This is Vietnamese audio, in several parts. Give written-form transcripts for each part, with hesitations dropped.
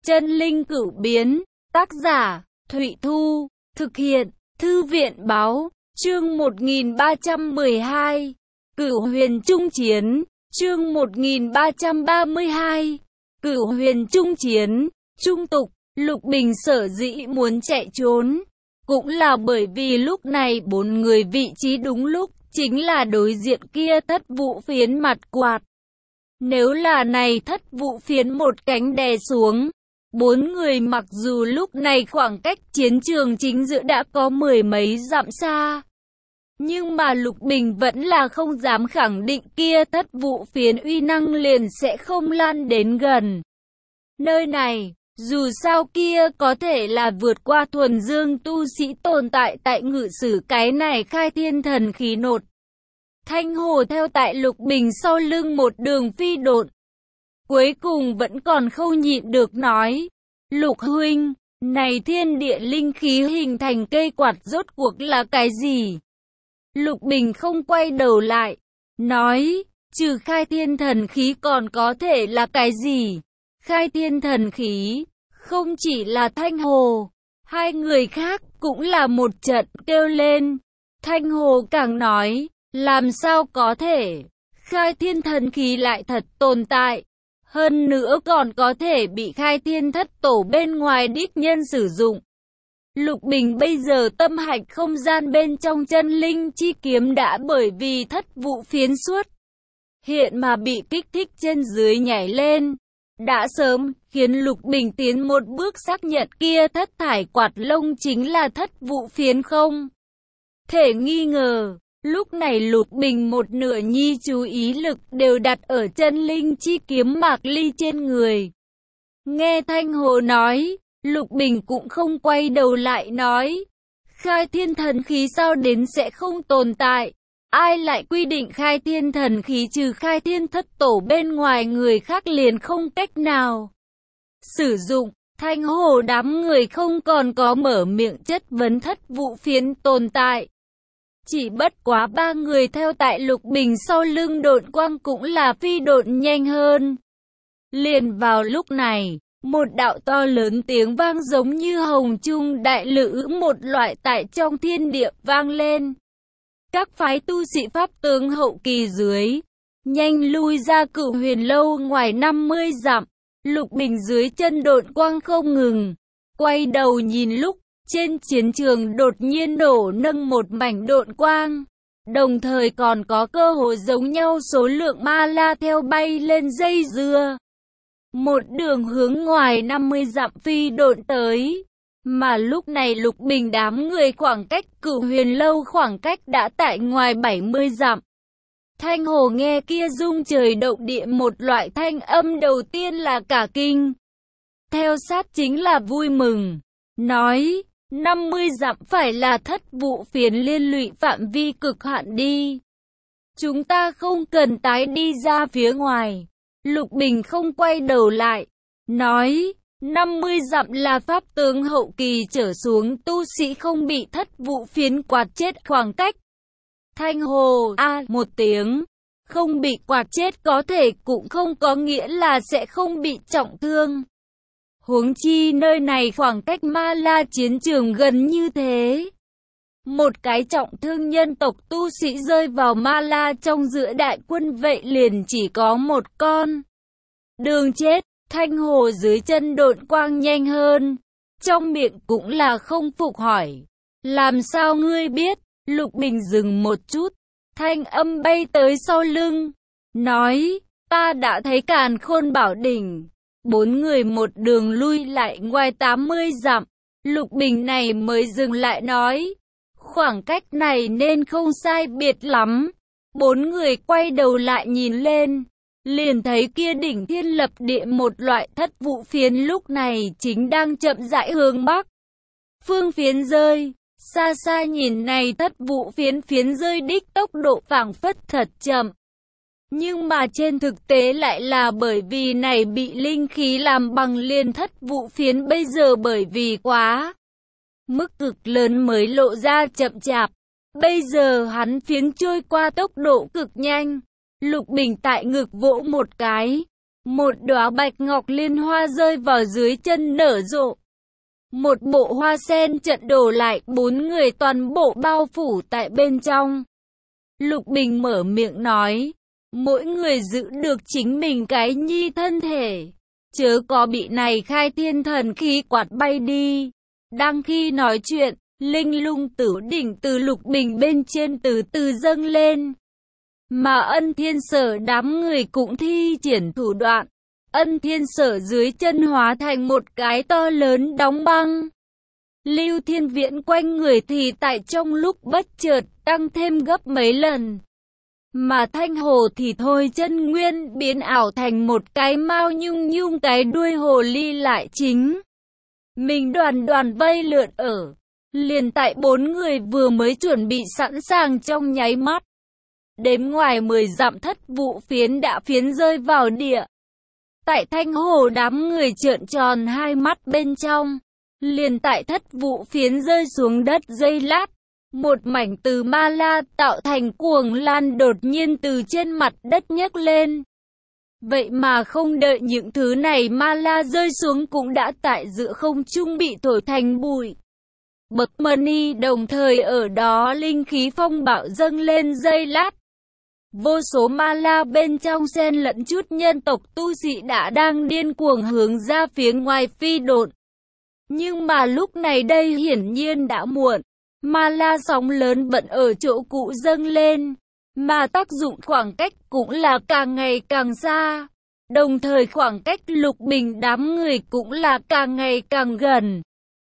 Chân linh cửu biến, tác giả, Thụy Thu, thực hiện, Thư viện báo, chương 1312, Cửu huyền trung chiến, chương 1332, Cửu huyền trung chiến, trung tục. Lục Bình sở dĩ muốn chạy trốn, cũng là bởi vì lúc này bốn người vị trí đúng lúc, chính là đối diện kia Thất Vũ Phiến mặt quạt. Nếu là này Thất Vũ Phiến một cánh đè xuống, bốn người mặc dù lúc này khoảng cách chiến trường chính giữa đã có mười mấy dặm xa, nhưng mà Lục Bình vẫn là không dám khẳng định kia Thất Vũ Phiến uy năng liền sẽ không lan đến gần. Nơi này, dù sao kia có thể là vượt qua thuần dương tu sĩ tồn tại tại ngự sử cái này khai thiên thần khí nột. Thanh Hồ theo tại Lục Bình sau lưng một đường phi độn. Cuối cùng vẫn còn không nhịn được nói, Lục huynh, này thiên địa linh khí hình thành cây quạt rốt cuộc là cái gì? Lục Bình không quay đầu lại, nói, trừ khai thiên thần khí còn có thể là cái gì? Khai thiên thần khí, không chỉ là Thanh Hồ, hai người khác cũng là một trận kêu lên. Thanh Hồ càng nói, làm sao có thể, khai thiên thần khí lại thật tồn tại, hơn nữa còn có thể bị khai thiên thất tổ bên ngoài đích nhân sử dụng. Lục Bình bây giờ tâm hạch không gian bên trong chân linh chi kiếm đã bởi vì Thất Vũ Phiến suốt hiện mà bị kích thích trên dưới nhảy lên. Đã sớm khiến Lục Bình tiến một bước xác nhận kia thất thải quạt lông chính là Thất Vũ Phiến không thể nghi ngờ. Lúc này Lục Bình một nửa nhi chú ý lực đều đặt ở chân linh chi kiếm Mạc Ly trên người. Nghe Thanh Hồ nói, Lục Bình cũng không quay đầu lại nói, khai thiên thần khí sao đến sẽ không tồn tại? Ai lại quy định khai thiên thần khí trừ khai thiên thất tổ bên ngoài người khác liền không cách nào sử dụng? Thanh Hồ đám người không còn có mở miệng chất vấn Thất Vũ Phiến tồn tại. Chỉ bất quá ba người theo tại Lục Bình sau lưng độn quang cũng là phi độn nhanh hơn. Liền vào lúc này, một đạo to lớn tiếng vang giống như hồng trung đại lữ một loại tại trong thiên địa vang lên. Các phái tu sĩ pháp tướng hậu kỳ dưới, nhanh lui ra Cửu Huyền lâu ngoài 50 dặm. Lục Bình dưới chân độn quang không ngừng, quay đầu nhìn lúc trên chiến trường đột nhiên nổ nâng một mảnh độn quang, đồng thời còn có cơ hội giống nhau số lượng ma la theo bay lên dây dưa. Một đường hướng ngoài 50 dặm phi độn tới, mà lúc này Lục Bình đám người khoảng cách Cửu Huyền lâu khoảng cách đã tại ngoài 70 dặm. Thanh Hồ nghe kia rung trời động địa một loại thanh âm đầu tiên là cả kinh, theo sát chính là vui mừng, nói, 50 dặm phải là Thất Vũ Phiến liên lụy phạm vi cực hạn đi. Chúng ta không cần tái đi ra phía ngoài. Lục Bình không quay đầu lại, nói, 50 dặm là pháp tướng hậu kỳ trở xuống tu sĩ không bị Thất Vũ Phiến quạt chết khoảng cách. Thanh Hồ một tiếng, không bị quạt chết có thể cũng không có nghĩa là sẽ không bị trọng thương. Huống chi nơi này khoảng cách Ma La chiến trường gần như thế. Một cái trọng thương nhân tộc tu sĩ rơi vào Ma La trong giữa đại quân vậy liền chỉ có một con đường chết. Thanh Hồ dưới chân độn quang nhanh hơn, trong miệng cũng là không phục hỏi, làm sao ngươi biết? Lục Bình dừng một chút, thanh âm bay tới sau lưng, nói, ta đã thấy Càn Khôn Bảo Đỉnh. Bốn người một đường lui lại ngoài 80 dặm, Lục Bình này mới dừng lại nói, khoảng cách này nên không sai biệt lắm. Bốn người quay đầu lại nhìn lên, liền thấy kia đỉnh thiên lập địa một loại Thất Vũ Phiến lúc này chính đang chậm rãi hướng bắc phương phiến rơi. Xa xa nhìn này Thất Vũ phiến rơi đích tốc độ phảng phất thật chậm. Nhưng mà trên thực tế lại là bởi vì này bị linh khí làm bằng liền Thất Vũ Phiến bây giờ bởi vì quá mức cực lớn mới lộ ra chậm chạp. Bây giờ hắn phiến trôi qua tốc độ cực nhanh. Lục Bình tại ngực vỗ một cái. một đóa bạch ngọc liên hoa rơi vào dưới chân nở rộ. Một bộ hoa sen trận đổ lại, 4 người toàn bộ bao phủ tại bên trong. Lục Bình mở miệng nói, mỗi người giữ được chính mình cái nhi thân thể, chớ có bị này khai thiên thần khí quạt bay đi. Đang khi nói chuyện, linh lung tử đỉnh từ Lục Bình bên trên từ từ dâng lên. Mà Ân Thiên Sở đám người cũng thi triển thủ đoạn. Ân Thiên Sở dưới chân hóa thành một cái to lớn đóng băng. Lưu Thiên Viễn quanh người thì tại trong lúc bất chợt tăng thêm gấp mấy lần. Mà Thanh Hồ thì thôi chân nguyên biến ảo thành một cái mao nhung nhung, cái đuôi hồ ly lại chính. Mình đoàn đoàn vây lượn ở. Liền tại 4 người vừa mới chuẩn bị sẵn sàng trong nháy mắt. Đếm ngoài 10 dặm thất vụ phiến đã phiến rơi vào địa. Tại Thanh Hồ đám người trợn tròn hai mắt bên trong. Liền tại thất vụ phiến rơi xuống đất giây lát. Một mảnh từ ma la tạo thành cuồng lan đột nhiên từ trên mặt đất nhấc lên. Vậy mà không đợi những thứ này ma la rơi xuống cũng đã tại giữa không trung bị thổi thành bụi. Bậc mani đồng thời ở đó linh khí phong bạo dâng lên giây lát. Vô số ma la bên trong xen lẫn chút nhân tộc tu sĩ đã đang điên cuồng hướng ra phía ngoài phi độn. Nhưng mà lúc này đây hiển nhiên đã muộn. Ma la sóng lớn vẫn ở chỗ cũ dâng lên, mà tác dụng khoảng cách cũng là càng ngày càng xa. Đồng thời khoảng cách Lục Bình đám người cũng là càng ngày càng gần.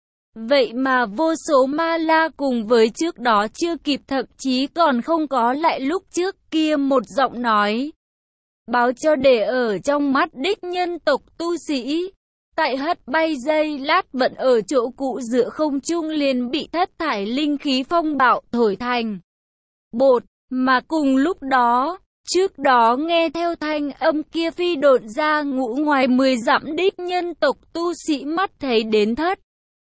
Vậy mà vô số ma la cùng với trước đó chưa kịp, thậm chí còn không có lại lúc trước kia một giọng nói. Báo cho để ở trong mắt đích nhân tộc tu sĩ. Tại hất bay dây lát vẫn ở chỗ cũ giữa không trung liền bị thất thải linh khí phong bạo thổi thành bột. Mà cùng lúc đó, trước đó nghe theo thanh âm kia phi độn ra ngũ ngoài 10 dặm đích nhân tộc tu sĩ mắt thấy đến thất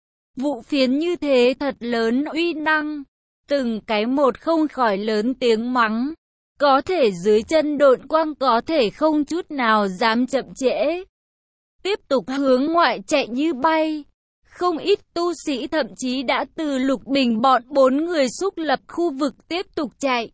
vụ phiến như thế thật lớn uy năng. Từng cái một không khỏi lớn tiếng mắng. Có thể dưới chân độn quang có thể không chút nào dám chậm trễ. Tiếp tục hướng ngoại chạy như bay. Không ít tu sĩ thậm chí đã từ Lục Bình bọn 4 người xúc lập khu vực tiếp tục chạy.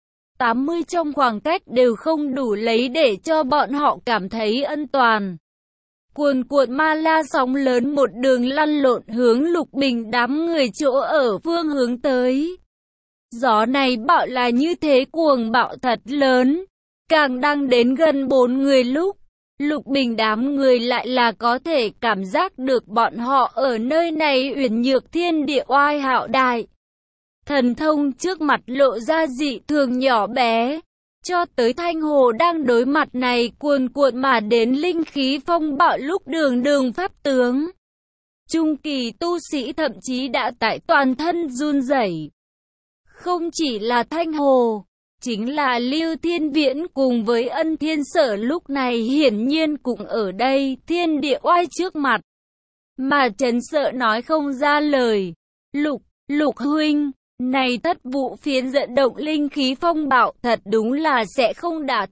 80 trong khoảng cách đều không đủ lấy để cho bọn họ cảm thấy an toàn. Cuồn cuộn ma la sóng lớn một đường lăn lộn hướng Lục Bình đám người chỗ ở phương hướng tới. Gió này bạo là như thế cuồng bạo thật lớn. Càng đang đến gần 4 người lúc, Lục Bình đám người lại là có thể cảm giác được bọn họ ở nơi này uyển nhược thiên địa oai hạo đại. Thần thông trước mặt lộ ra dị thường nhỏ bé. Cho tới Thanh Hồ đang đối mặt này cuồn cuộn mà đến linh khí phong bạo lúc đường đường pháp tướng. Trung kỳ tu sĩ thậm chí đã tại toàn thân run rẩy. Không chỉ là Thanh Hồ, chính là Lưu Thiên Viễn cùng với Ân Thiên Sở lúc này hiển nhiên cũng ở đây thiên địa oai trước mặt. Mà Trấn Sợ nói không ra lời. Lục huynh, này thất vụ phiến dẫn động linh khí phong bạo thật đúng là sẽ không đả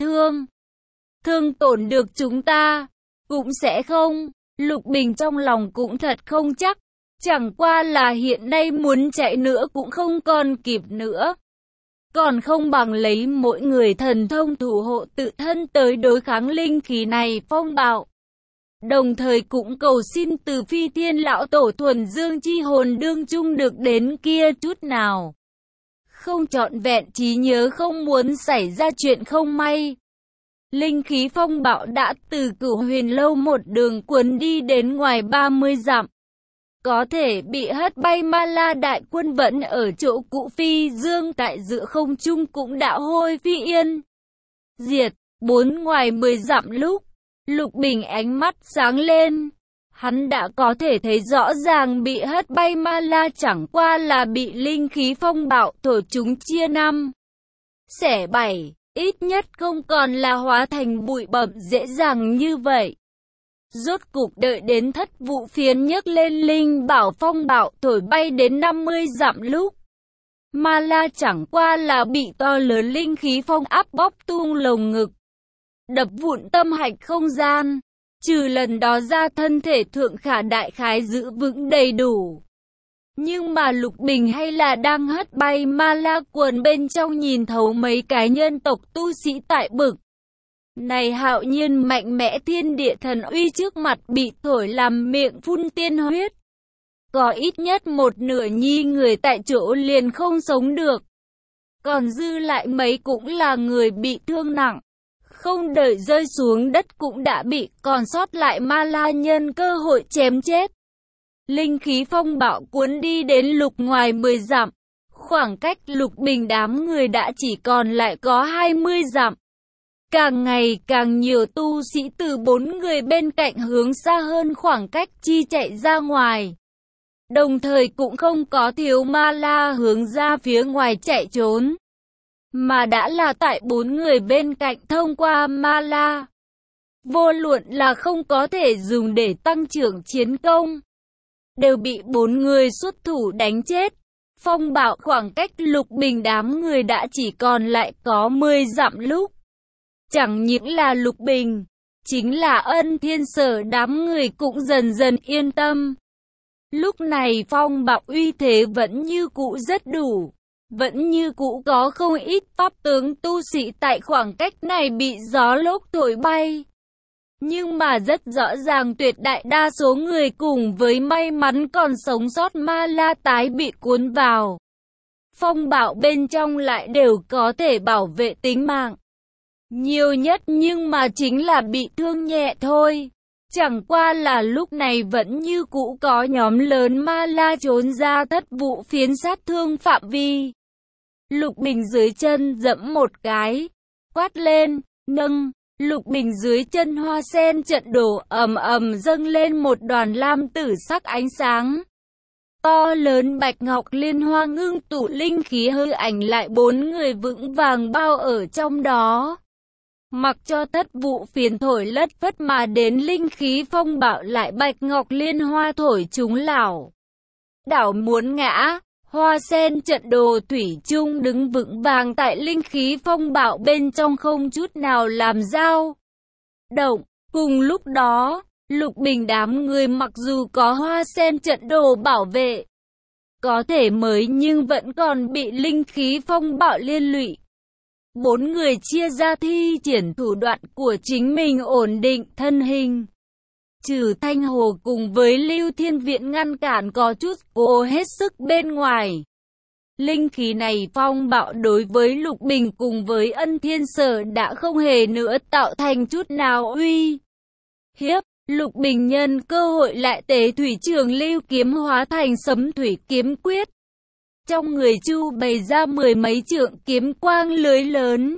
thương tổn được chúng ta. Cũng sẽ không. Lục Bình trong lòng cũng thật không chắc. Chẳng qua là hiện nay muốn chạy nữa cũng không còn kịp nữa. Còn không bằng lấy mỗi người thần thông thủ hộ tự thân tới đối kháng linh khí này phong bạo. Đồng thời cũng cầu xin từ Phi Thiên Lão Tổ thuần dương chi hồn đương chung được đến kia chút nào. Không trọn vẹn trí nhớ, không muốn xảy ra chuyện không may. Linh khí phong bạo đã từ Cửu Huyền Lâu một đường cuốn đi đến ngoài 30 dặm. Có thể bị hất bay ma la đại quân vẫn ở chỗ cũ phi dương tại giữa không trung cũng đã hôi phi yên. Diệt, 4 ngoài 10 dặm lúc, Lục Bình ánh mắt sáng lên. Hắn đã có thể thấy rõ ràng bị hất bay ma la chẳng qua là bị linh khí phong bạo thổi chúng chia năm xẻ bảy, ít nhất không còn là hóa thành bụi bặm dễ dàng như vậy. Rốt cục đợi đến thất vụ phiến nhấc lên linh bảo phong bạo thổi bay đến 50 dặm lúc, ma la chẳng qua là bị to lớn linh khí phong áp bóp tung lồng ngực. đập vụn tâm hạch không gian. Trừ lần đó ra thân thể Thượng Khả đại khái giữ vững đầy đủ. Nhưng mà Lục Bình hay là đang hất bay ma la quần bên trong nhìn thấu mấy cái nhân tộc tu sĩ tại bực. Này hạo nhiên mạnh mẽ thiên địa thần uy trước mặt bị thổi làm miệng phun tiên huyết. Có ít nhất một nửa nhi người tại chỗ liền không sống được. Còn dư lại mấy cũng là người bị thương nặng. Không đợi rơi xuống đất cũng đã bị còn sót lại ma la nhân cơ hội chém chết. Linh khí phong bạo cuốn đi đến Lục ngoài 10 dặm. Khoảng cách Lục Bình đám người đã chỉ còn lại có 20 dặm. Càng ngày càng nhiều tu sĩ từ 4 người bên cạnh hướng xa hơn khoảng cách chi chạy ra ngoài. Đồng thời cũng không có thiếu ma la hướng ra phía ngoài chạy trốn. Mà đã là tại 4 người bên cạnh thông qua ma la. Vô luận là không có thể dùng để tăng trưởng chiến công. Đều bị 4 người xuất thủ đánh chết. Phong bạo khoảng cách Lục Bình đám người đã chỉ còn lại có 10 dặm lúc. Chẳng những là Lục Bình, chính là Ân Thiên Sở đám người cũng dần dần yên tâm. Lúc này phong bạo uy thế vẫn như cũ rất đủ. Vẫn như cũ có không ít pháp tướng tu sĩ tại khoảng cách này bị gió lốc thổi bay. Nhưng mà rất rõ ràng tuyệt đại đa số người cùng với may mắn còn sống sót ma la tái bị cuốn vào. Phong bạo bên trong lại đều có thể bảo vệ tính mạng. Nhiều nhất nhưng mà chính là bị thương nhẹ thôi. Chẳng qua là lúc này vẫn như cũ có nhóm lớn ma la trốn ra thất vụ phiến sát thương phạm vi. Lục Bình dưới chân dẫm một cái, quát lên, nâng. Lục Bình dưới chân hoa sen trận đổ ầm ầm dâng lên một đoàn lam tử sắc ánh sáng. To lớn bạch ngọc liên hoa ngưng tụ linh khí hư ảnh lại 4 người vững vàng bao ở trong đó. Mặc cho thất vụ phiến thổi lất phất mà đến linh khí phong bạo lại bạch ngọc liên hoa thổi chúng lảo đảo muốn ngã. Hoa sen trận đồ thủy chung đứng vững vàng tại linh khí phong bạo bên trong không chút nào làm dao động. Cùng lúc đó, Lục Bình đám người mặc dù có hoa sen trận đồ bảo vệ, có thể mới nhưng vẫn còn bị linh khí phong bạo liên lụy. 4 người chia ra thi triển thủ đoạn của chính mình ổn định thân hình. Trừ Thanh Hồ cùng với Lưu Thiên Viễn ngăn cản có chút cố hết sức bên ngoài. Linh khí này phong bạo đối với Lục Bình cùng với Ân Thiên Sở đã không hề nữa tạo thành chút nào uy hiếp. Lục Bình nhân cơ hội lại tế thủy trường lưu kiếm hóa thành sấm thủy kiếm quyết. Trong người chu bày ra 10 mấy trượng kiếm quang lưới lớn.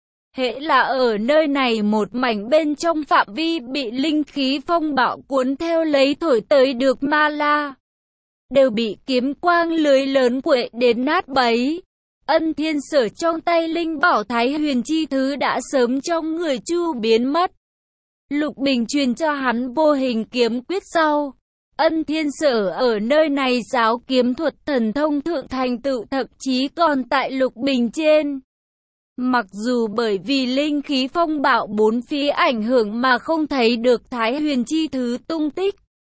Hễ là ở nơi này một mảnh bên trong phạm vi bị linh khí phong bạo cuốn theo lấy thổi tới được ma la, đều bị kiếm quang lưới lớn quệ đến nát bấy. Ân Thiên Sở trong tay linh bảo Thái Huyền chi thứ đã sớm trong người chu biến mất. Lục Bình truyền cho hắn vô hình kiếm quyết sau. Ân Thiên Sở ở nơi này giáo kiếm thuật thần thông thượng thành tựu thậm chí còn tại Lục Bình trên. Mặc dù bởi vì linh khí phong bạo bốn phía ảnh hưởng mà không thấy được Thái Huyền chi thứ tung tích.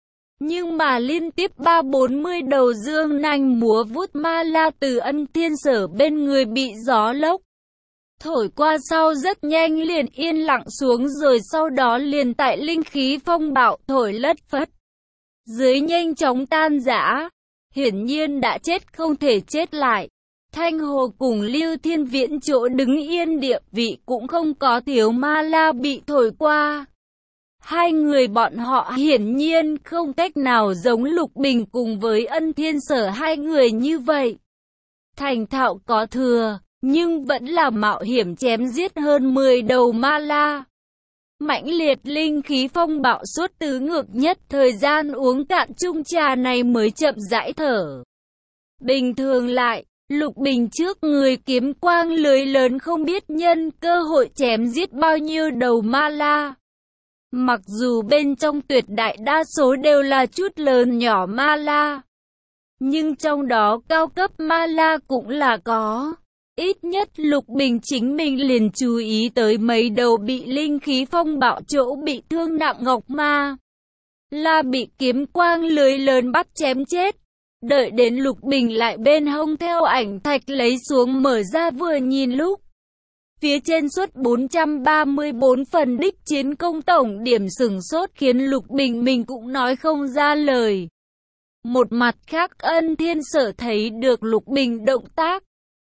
Nhưng mà liên tiếp 30-40 đầu dương nanh múa vuốt ma la từ Ân Thiên Sở bên người bị gió lốc thổi qua sau rất nhanh liền yên lặng xuống, rồi sau đó liền tại linh khí phong bạo thổi lất phất dưới nhanh chóng tan rã. Hiển nhiên đã chết không thể chết lại. Thanh Hồ cùng Lưu Thiên Viễn chỗ đứng yên địa vị cũng không có thiếu ma la bị thổi qua. Hai người bọn họ hiển nhiên không cách nào giống Lục Bình cùng với Ân Thiên Sở hai người như vậy. Thành thạo có thừa, nhưng vẫn là mạo hiểm chém giết hơn 10 đầu ma la. Mãnh liệt linh khí phong bạo suốt tứ ngược nhất thời gian uống cạn chung trà này mới chậm rãi thở. Bình thường lại, Lục Bình trước người kiếm quang lưới lớn không biết nhân cơ hội chém giết bao nhiêu đầu ma la. Mặc dù bên trong tuyệt đại đa số đều là chút lớn nhỏ ma la, nhưng trong đó cao cấp ma la cũng là có. Ít nhất Lục Bình chính mình liền chú ý tới mấy đầu bị linh khí phong bạo chỗ bị thương nặng ngọc ma. Là bị kiếm quang lưới lớn bắt chém chết. Đợi đến Lục Bình lại bên hông theo ảnh thạch lấy xuống mở ra vừa nhìn lúc. Phía trên suốt 434 phần đích chiến công tổng điểm sửng sốt khiến Lục Bình mình cũng nói không ra lời. Một mặt khác Ân Thiên Sở thấy được Lục Bình động tác.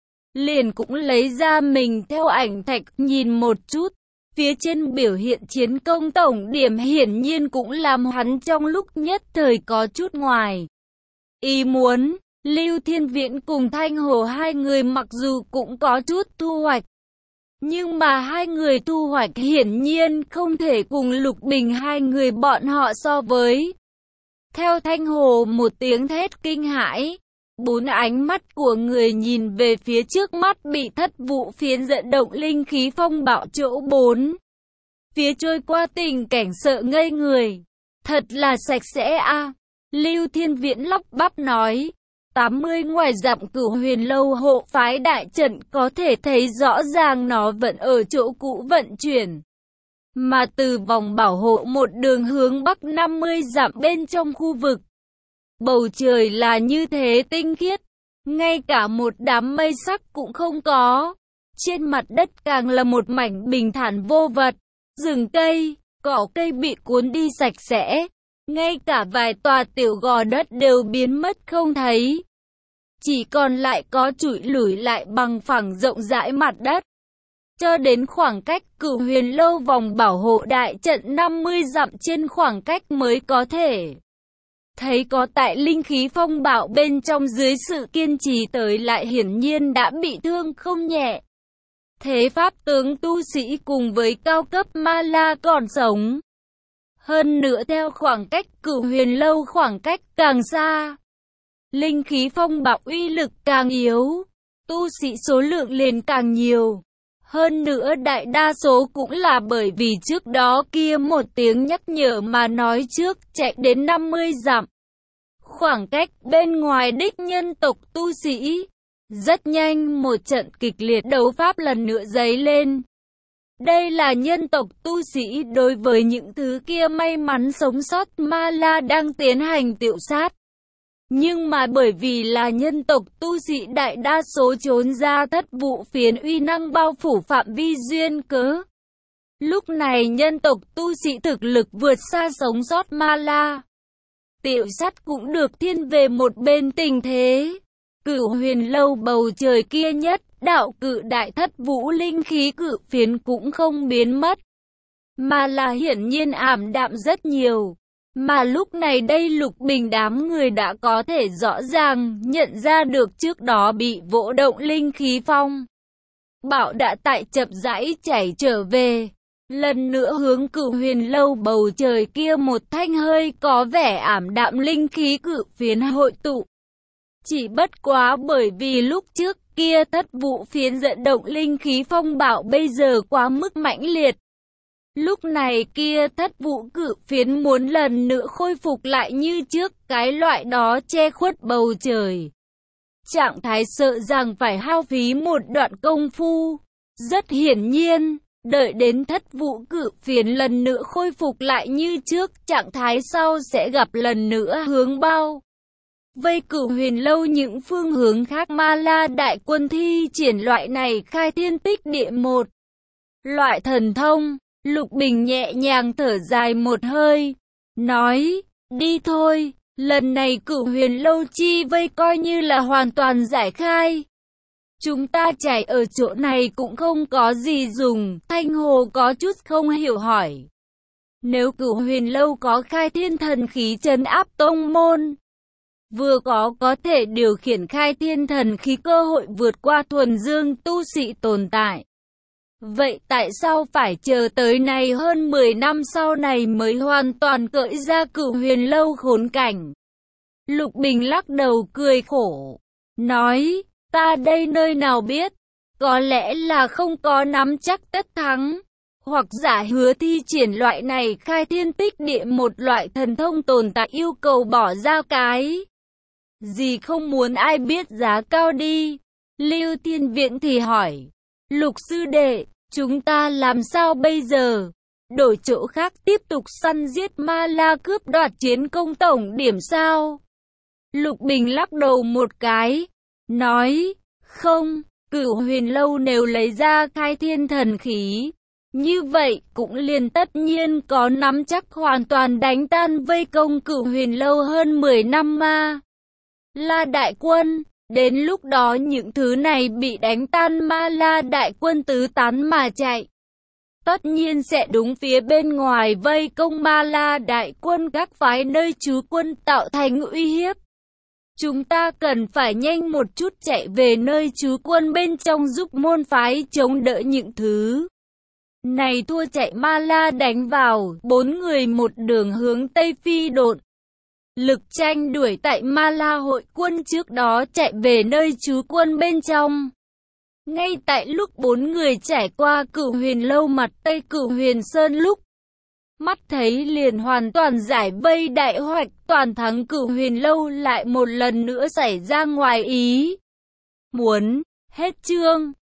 Liền cũng lấy ra mình theo ảnh thạch nhìn một chút. Phía trên biểu hiện chiến công tổng điểm hiển nhiên cũng làm hắn trong lúc nhất thời có chút ngoài ý muốn. Lưu Thiên Viễn cùng Thanh Hồ hai người mặc dù cũng có chút thu hoạch. Nhưng mà hai người thu hoạch hiển nhiên không thể cùng Lục Bình hai người bọn họ so với. Theo Thanh Hồ một tiếng thét kinh hãi. Bốn ánh mắt của người nhìn về phía trước mắt bị thất vụ phiến dẫn động linh khí phong bạo chỗ bốn. Phía trôi qua tình cảnh sợ ngây người. Thật là sạch sẽ a. Lưu Thiên Viễn lắp bắp nói. 80 ngoài dặm Cửu Huyền Lâu hộ phái đại trận có thể thấy rõ ràng nó vẫn ở chỗ cũ vận chuyển. Mà từ vòng bảo hộ một đường hướng bắc 50 dặm bên trong khu vực. Bầu trời là như thế tinh khiết, ngay cả một đám mây sắc cũng không có. Trên mặt đất càng là một mảnh bình thản vô vật, rừng cây, cỏ cây bị cuốn đi sạch sẽ, ngay cả vài tòa tiểu gò đất đều biến mất không thấy. Chỉ còn lại có trụi lủi lại bằng phẳng rộng rãi mặt đất. Cho đến khoảng cách Cửu Huyền Lâu vòng bảo hộ đại trận 50 dặm trên khoảng cách mới có thể thấy có tại linh khí phong bạo bên trong dưới sự kiên trì tới lại hiển nhiên đã bị thương không nhẹ. Thế pháp tướng tu sĩ cùng với cao cấp ma la còn sống. Hơn nữa theo khoảng cách Cửu Huyền Lâu khoảng cách càng xa. Linh khí phong bạo uy lực càng yếu. Tu sĩ số lượng liền càng nhiều. Hơn nữa đại đa số cũng là bởi vì trước đó kia một tiếng nhắc nhở mà nói trước chạy đến 50 dặm. Khoảng cách bên ngoài đích nhân tộc tu sĩ. Rất nhanh một trận kịch liệt đấu pháp lần nữa dấy lên. Đây là nhân tộc tu sĩ đối với những thứ kia may mắn sống sót ma la đang tiến hành tiểu sát. Nhưng mà bởi vì là nhân tộc tu sĩ đại đa số trốn ra thất vụ phiến uy năng bao phủ phạm vi duyên cớ. Lúc này nhân tộc tu sĩ thực lực vượt xa sống sót ma la. Tiểu sát cũng được thiên về một bên tình thế. Cửu Huyền Lâu bầu trời kia nhất, đạo cự đại thất vũ linh khí cự phiến cũng không biến mất. Mà là hiển nhiên ảm đạm rất nhiều. Mà lúc này đây Lục Bình đám người đã có thể rõ ràng nhận ra được trước đó bị vỗ động linh khí phong bạo đã tại chậm rãi chảy trở về. Lần nữa hướng Cửu Huyền Lâu bầu trời kia một thanh hơi có vẻ ảm đạm linh khí cự phiến hội tụ. Chỉ bất quá bởi vì lúc trước kia thất vụ phiến dẫn động linh khí phong bạo bây giờ quá mức mãnh liệt. Lúc này kia thất vụ cự phiến muốn lần nữa khôi phục lại như trước cái loại đó che khuất bầu trời. Trạng thái sợ rằng phải hao phí một đoạn công phu. Rất hiển nhiên, đợi đến thất vụ cự phiến lần nữa khôi phục lại như trước, trạng thái sau sẽ gặp lần nữa hướng bao vây Cửu Huyền Lâu những phương hướng khác ma la đại quân thi triển loại này khai thiên tích địa một loại thần thông. Lục Bình nhẹ nhàng thở dài một hơi, nói, đi thôi, lần này Cửu Huyền Lâu chi vây coi như là hoàn toàn giải khai. Chúng ta chạy ở chỗ này cũng không có gì dùng. Thanh Hồ có chút không hiểu hỏi. Nếu Cửu Huyền Lâu có khai thiên thần khí trấn áp tông môn, vừa có thể điều khiển khai thiên thần khí cơ hội vượt qua thuần dương tu sĩ tồn tại. Vậy tại sao phải chờ tới này hơn 10 năm sau này mới hoàn toàn cởi ra Cửu Huyền Lâu khốn cảnh? Lục Bình lắc đầu cười khổ, nói, ta đây nơi nào biết, có lẽ là không có nắm chắc tất thắng, hoặc giả hứa thi triển loại này khai thiên tích địa một loại thần thông tồn tại yêu cầu bỏ ra cái gì không muốn ai biết giá cao đi. Lưu Thiên Viễn thì hỏi, Lục sư đệ, chúng ta làm sao bây giờ? Đổi chỗ khác tiếp tục săn giết ma la cướp đoạt chiến công tổng điểm sao? Lục Bình lắc đầu một cái, nói, không, Cửu Huyền Lâu nếu lấy ra khai thiên thần khí, như vậy cũng liền tất nhiên có nắm chắc hoàn toàn đánh tan vây công Cửu Huyền Lâu hơn 10 năm ma la đại quân. Đến lúc đó những thứ này bị đánh tan, ma la đại quân tứ tán mà chạy, tất nhiên sẽ đúng phía bên ngoài vây công ma la đại quân các phái nơi trú quân tạo thành uy hiếp. Chúng ta cần phải nhanh một chút chạy về nơi trú quân bên trong giúp môn phái chống đỡ những thứ này. Thua chạy ma la đánh vào, 4 người một đường hướng Tây phi độn. Lực Tranh đuổi tại ma la hội quân trước đó chạy về nơi trú quân bên trong. Ngay tại lúc 4 người trải qua Cửu Huyền Lâu mặt Tây Cửu Huyền Sơn lúc mắt thấy liền hoàn toàn giải vây đại hoạch toàn thắng, Cửu Huyền Lâu lại một lần nữa xảy ra ngoài ý muốn. Hết chương.